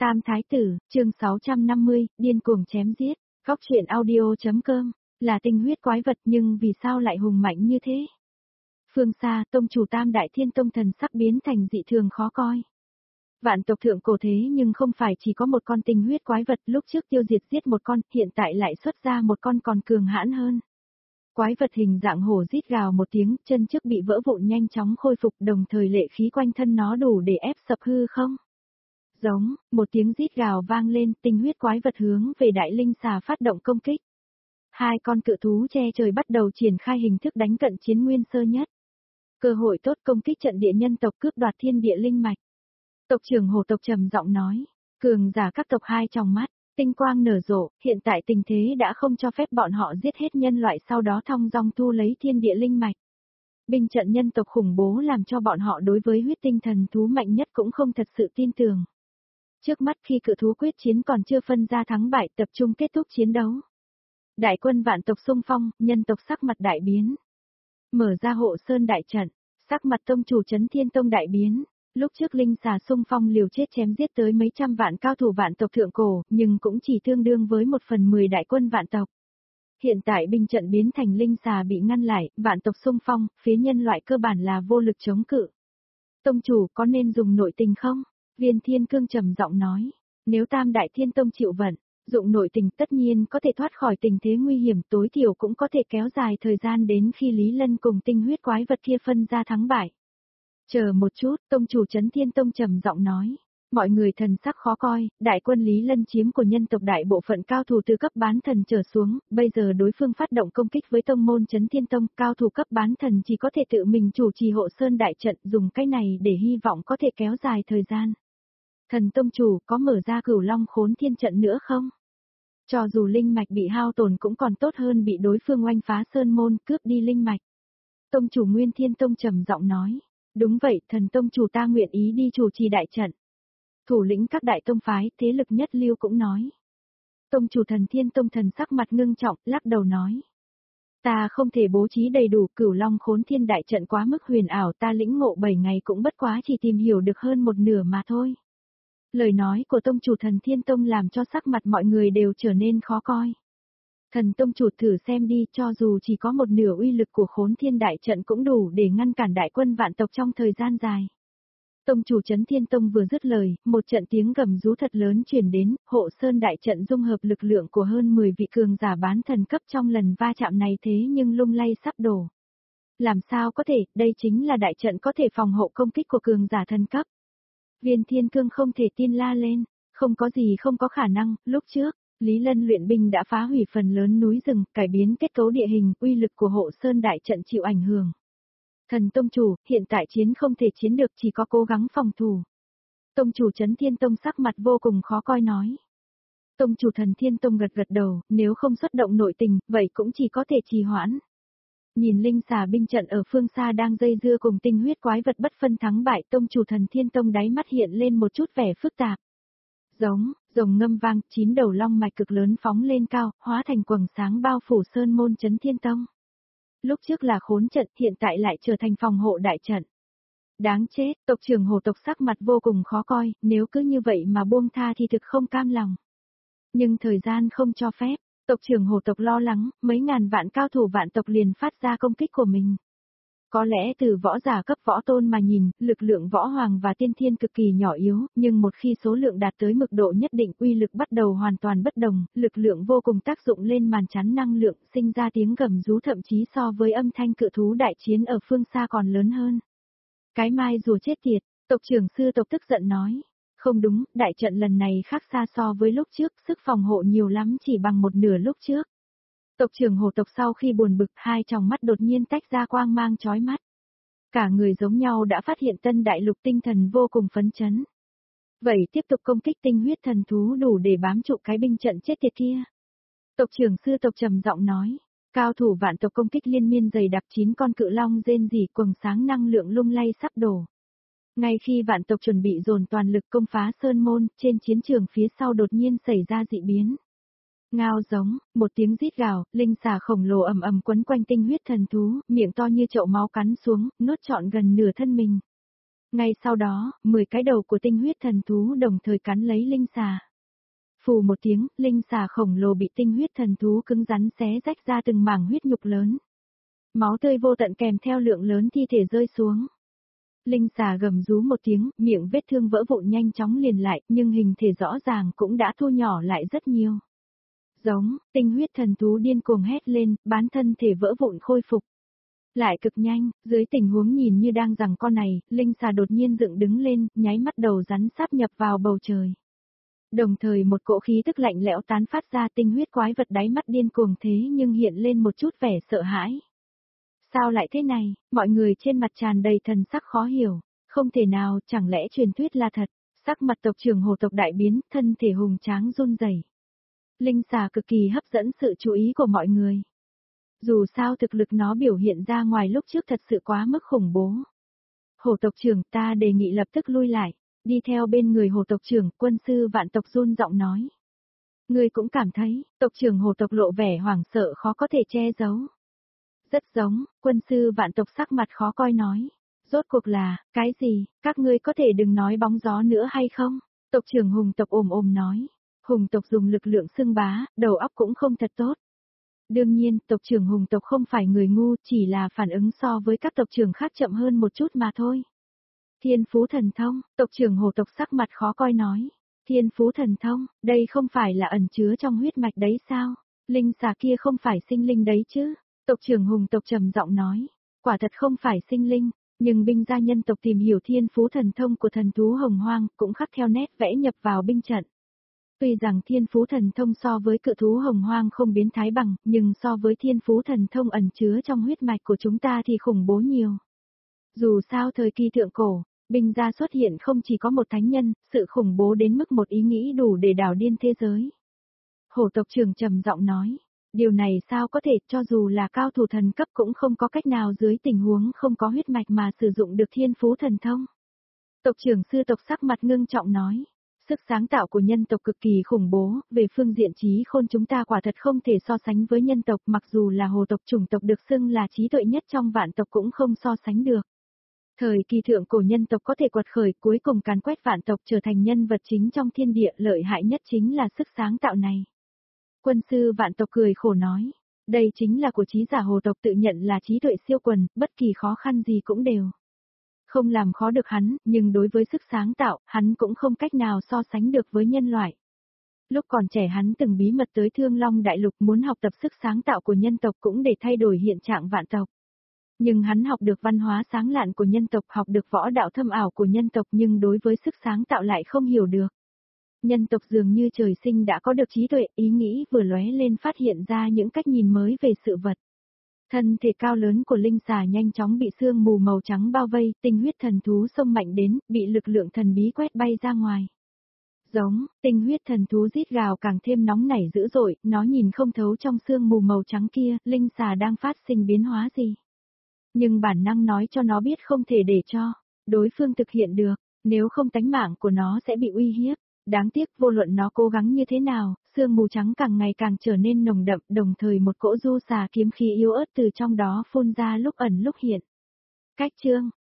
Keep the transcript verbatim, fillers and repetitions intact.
Tam Thái Tử, chương sáu trăm năm mươi, điên cuồng chém giết, góc truyện audio.com, là tinh huyết quái vật nhưng vì sao lại hùng mạnh như thế? Phương xa, tông chủ Tam Đại Thiên Tông thần sắc biến thành dị thường khó coi. Vạn tộc thượng cổ thế nhưng không phải chỉ có một con tinh huyết quái vật, lúc trước tiêu diệt giết một con, hiện tại lại xuất ra một con còn cường hãn hơn. Quái vật hình dạng hổ rít gào một tiếng, chân trước bị vỡ vụn nhanh chóng khôi phục, đồng thời lệ khí quanh thân nó đủ để ép sập hư không. Giống, một tiếng rít gào vang lên, tinh huyết quái vật hướng về đại linh xà phát động công kích. Hai con cự thú che trời bắt đầu triển khai hình thức đánh cận chiến nguyên sơ nhất. Cơ hội tốt công kích trận địa nhân tộc cướp đoạt thiên địa linh mạch. Tộc trưởng hổ tộc trầm giọng nói, cường giả các tộc hai trong mắt, tinh quang nở rộ, hiện tại tình thế đã không cho phép bọn họ giết hết nhân loại sau đó thong dong thu lấy thiên địa linh mạch. Binh trận nhân tộc khủng bố làm cho bọn họ đối với huyết tinh thần thú mạnh nhất cũng không thật sự tin tưởng. Trước mắt khi cự thú quyết chiến còn chưa phân ra thắng bại, tập trung kết thúc chiến đấu. Đại quân vạn tộc xung phong, nhân tộc sắc mặt đại biến. Mở ra hộ sơn đại trận, sắc mặt tông chủ Chấn Thiên Tông đại biến. Lúc trước linh xà xung phong liều chết chém giết tới mấy trăm vạn cao thủ vạn tộc thượng cổ, nhưng cũng chỉ tương đương với một phần mười đại quân vạn tộc. Hiện tại binh trận biến thành linh xà bị ngăn lại, vạn tộc xung phong, phía nhân loại cơ bản là vô lực chống cự. Tông chủ có nên dùng nội tình không? Viên Thiên Cương trầm giọng nói, nếu Tam Đại Thiên Tông chịu vận, dụng nội tình tất nhiên có thể thoát khỏi tình thế nguy hiểm, tối thiểu cũng có thể kéo dài thời gian đến khi Lý Lân cùng tinh huyết quái vật kia phân ra thắng bại. Chờ một chút, tông chủ Chấn Thiên Tông trầm giọng nói, mọi người thần sắc khó coi, đại quân Lý Lân chiếm của nhân tộc đại bộ phận cao thủ từ cấp bán thần trở xuống, bây giờ đối phương phát động công kích với tông môn Chấn Thiên Tông, cao thủ cấp bán thần chỉ có thể tự mình chủ trì hộ sơn đại trận, dùng cái này để hy vọng có thể kéo dài thời gian. Thần tông chủ có mở ra Cửu Long Khốn Thiên trận nữa không? Cho dù linh mạch bị hao tổn cũng còn tốt hơn bị đối phương oanh phá sơn môn, cướp đi linh mạch. Tông chủ Nguyên Thiên Tông trầm giọng nói, đúng vậy, thần tông chủ ta nguyện ý đi chủ trì đại trận. Thủ lĩnh các đại tông phái, thế lực nhất lưu cũng nói. Tông chủ Thần Thiên Tông thần sắc mặt ngưng trọng, lắc đầu nói. Ta không thể bố trí đầy đủ Cửu Long Khốn Thiên đại trận quá mức huyền ảo, ta lĩnh ngộ bảy ngày cũng bất quá chỉ tìm hiểu được hơn một nửa mà thôi. Lời nói của tông chủ Thần Thiên Tông làm cho sắc mặt mọi người đều trở nên khó coi. Thần tông chủ thử xem đi, cho dù chỉ có một nửa uy lực của Khốn Thiên đại trận cũng đủ để ngăn cản đại quân vạn tộc trong thời gian dài. Tông chủ Chấn Thiên Tông vừa dứt lời, một trận tiếng gầm rú thật lớn truyền đến, hộ sơn đại trận dung hợp lực lượng của hơn mười vị cường giả bán thần cấp trong lần va chạm này thế nhưng lung lay sắp đổ. Làm sao có thể, đây chính là đại trận có thể phòng hộ công kích của cường giả thần cấp. Viên Thiên Cương không thể tin la lên, không có gì không có khả năng, lúc trước, Lý Lân luyện binh đã phá hủy phần lớn núi rừng, cải biến kết cấu địa hình, uy lực của hộ sơn đại trận chịu ảnh hưởng. Thần tông chủ, hiện tại chiến không thể chiến được, chỉ có cố gắng phòng thủ. Tông chủ Chấn Thiên Tông sắc mặt vô cùng khó coi nói. Tông chủ Thần Thiên Tông gật gật đầu, nếu không xuất động nội tình, vậy cũng chỉ có thể trì hoãn. Nhìn linh xà binh trận ở phương xa đang dây dưa cùng tinh huyết quái vật bất phân thắng bại, tông chủ Thần Thiên Tông đáy mắt hiện lên một chút vẻ phức tạp. Giống, rồng ngâm vang, chín đầu long mạch cực lớn phóng lên cao, hóa thành quầng sáng bao phủ sơn môn Chấn Thiên Tông. Lúc trước là khốn trận, hiện tại lại trở thành phòng hộ đại trận. Đáng chết, tộc trưởng hổ tộc sắc mặt vô cùng khó coi, nếu cứ như vậy mà buông tha thì thực không cam lòng. Nhưng thời gian không cho phép, tộc trưởng hổ tộc lo lắng, mấy ngàn vạn cao thủ vạn tộc liền phát ra công kích của mình. Có lẽ từ võ giả cấp võ tôn mà nhìn, lực lượng võ hoàng và tiên thiên cực kỳ nhỏ yếu, nhưng một khi số lượng đạt tới mực độ nhất định uy lực bắt đầu hoàn toàn bất đồng, lực lượng vô cùng tác dụng lên màn chắn năng lượng, sinh ra tiếng gầm rú thậm chí so với âm thanh cự thú đại chiến ở phương xa còn lớn hơn. Cái mai rùa chết tiệt, tộc trưởng sư tộc tức giận nói. Không đúng, đại trận lần này khác xa so với lúc trước, sức phòng hộ nhiều lắm chỉ bằng một nửa lúc trước. Tộc trưởng hổ tộc sau khi buồn bực, hai tròng mắt đột nhiên tách ra quang mang chói mắt. Cả người giống nhau đã phát hiện tân đại lục tinh thần vô cùng phấn chấn. Vậy tiếp tục công kích tinh huyết thần thú đủ để bám trụ cái binh trận chết tiệt kia. Tộc trưởng sư tộc trầm giọng nói, cao thủ vạn tộc công kích liên miên dày đặc, chín con cự long rên rỉ quầng sáng năng lượng lung lay sắp đổ. Ngay khi vạn tộc chuẩn bị dồn toàn lực công phá sơn môn, trên chiến trường phía sau đột nhiên xảy ra dị biến. Ngao giống, một tiếng rít gào, linh xà khổng lồ ầm ầm quấn quanh tinh huyết thần thú, miệng to như chậu máu cắn xuống, nuốt trọn gần nửa thân mình. Ngay sau đó, mười cái đầu của tinh huyết thần thú đồng thời cắn lấy linh xà. Phù một tiếng, linh xà khổng lồ bị tinh huyết thần thú cứng rắn xé rách ra từng mảng huyết nhục lớn. Máu tươi vô tận kèm theo lượng lớn thi thể rơi xuống. Linh xà gầm rú một tiếng, miệng vết thương vỡ vụn nhanh chóng liền lại, nhưng hình thể rõ ràng cũng đã thu nhỏ lại rất nhiều. Giống, tinh huyết thần thú điên cuồng hét lên, bán thân thể vỡ vụn khôi phục. Lại cực nhanh, dưới tình huống nhìn như đang giằng co này, linh xà đột nhiên dựng đứng lên, nháy mắt đầu rắn sáp nhập vào bầu trời. Đồng thời một cỗ khí tức lạnh lẽo tán phát ra, tinh huyết quái vật đáy mắt điên cuồng thế nhưng hiện lên một chút vẻ sợ hãi. Sao lại thế này, mọi người trên mặt tràn đầy thần sắc khó hiểu, không thể nào, chẳng lẽ truyền thuyết là thật, sắc mặt tộc trưởng hồ tộc đại biến, thân thể hùng tráng run rẩy. Linh xà cực kỳ hấp dẫn sự chú ý của mọi người. Dù sao thực lực nó biểu hiện ra ngoài lúc trước thật sự quá mức khủng bố. Hồ tộc trưởng, ta đề nghị lập tức lui lại, đi theo bên người hồ tộc trưởng, quân sư vạn tộc run giọng nói. Ngươi cũng cảm thấy, tộc trưởng hồ tộc lộ vẻ hoảng sợ khó có thể che giấu. Rất giống, quân sư vạn tộc sắc mặt khó coi nói. Rốt cuộc là, cái gì, các ngươi có thể đừng nói bóng gió nữa hay không? Tộc trưởng hùng tộc ồm ồm nói. Hùng tộc dùng lực lượng xưng bá, đầu óc cũng không thật tốt. Đương nhiên, tộc trưởng hùng tộc không phải người ngu, chỉ là phản ứng so với các tộc trưởng khác chậm hơn một chút mà thôi. Thiên phú thần thông, tộc trưởng hồ tộc sắc mặt khó coi nói. Thiên phú thần thông, đây không phải là ẩn chứa trong huyết mạch đấy sao? Linh xà kia không phải sinh linh đấy chứ? Tộc trưởng hùng tộc trầm giọng nói. Quả thật không phải sinh linh, nhưng binh gia nhân tộc tìm hiểu thiên phú thần thông của thần thú hồng hoang cũng khắc theo nét vẽ nhập vào binh trận. Tuy rằng thiên phú thần thông so với cự thú hồng hoang không biến thái bằng, nhưng so với thiên phú thần thông ẩn chứa trong huyết mạch của chúng ta thì khủng bố nhiều. Dù sao thời kỳ thượng cổ, binh gia xuất hiện không chỉ có một thánh nhân, sự khủng bố đến mức một ý nghĩ đủ để đảo điên thế giới. Hổ tộc trưởng trầm giọng nói, điều này sao có thể, cho dù là cao thủ thần cấp cũng không có cách nào dưới tình huống không có huyết mạch mà sử dụng được thiên phú thần thông. Tộc trưởng sư tộc sắc mặt ngưng trọng nói. Sức sáng tạo của nhân tộc cực kỳ khủng bố, về phương diện trí khôn chúng ta quả thật không thể so sánh với nhân tộc, mặc dù là hồ tộc chủng tộc được xưng là trí tuệ nhất trong vạn tộc cũng không so sánh được. Thời kỳ thượng cổ nhân tộc có thể quật khởi cuối cùng càn quét vạn tộc trở thành nhân vật chính trong thiên địa, lợi hại nhất chính là sức sáng tạo này. Quân sư vạn tộc cười khổ nói, đây chính là của trí giả hồ tộc tự nhận là trí tuệ siêu quần, bất kỳ khó khăn gì cũng đều. Không làm khó được hắn, nhưng đối với sức sáng tạo, hắn cũng không cách nào so sánh được với nhân loại. Lúc còn trẻ hắn từng bí mật tới Thương Long Đại Lục muốn học tập sức sáng tạo của nhân tộc cũng để thay đổi hiện trạng vạn tộc. Nhưng hắn học được văn hóa sáng lạn của nhân tộc, học được võ đạo thâm ảo của nhân tộc, nhưng đối với sức sáng tạo lại không hiểu được. Nhân tộc dường như trời sinh đã có được trí tuệ, ý nghĩ vừa lóe lên phát hiện ra những cách nhìn mới về sự vật. Thân thể cao lớn của linh xà nhanh chóng bị sương mù màu trắng bao vây, tinh huyết thần thú xông mạnh đến, bị lực lượng thần bí quét bay ra ngoài. Giống, tinh huyết thần thú rít gào càng thêm nóng nảy dữ dội, nó nhìn không thấu trong sương mù màu trắng kia, linh xà đang phát sinh biến hóa gì. Nhưng bản năng nói cho nó biết không thể để cho đối phương thực hiện được, nếu không tánh mạng của nó sẽ bị uy hiếp. Đáng tiếc vô luận nó cố gắng như thế nào, sương mù trắng càng ngày càng trở nên nồng đậm, đồng thời một cỗ du xà kiếm khí yếu ớt từ trong đó phun ra lúc ẩn lúc hiện. Cách chương,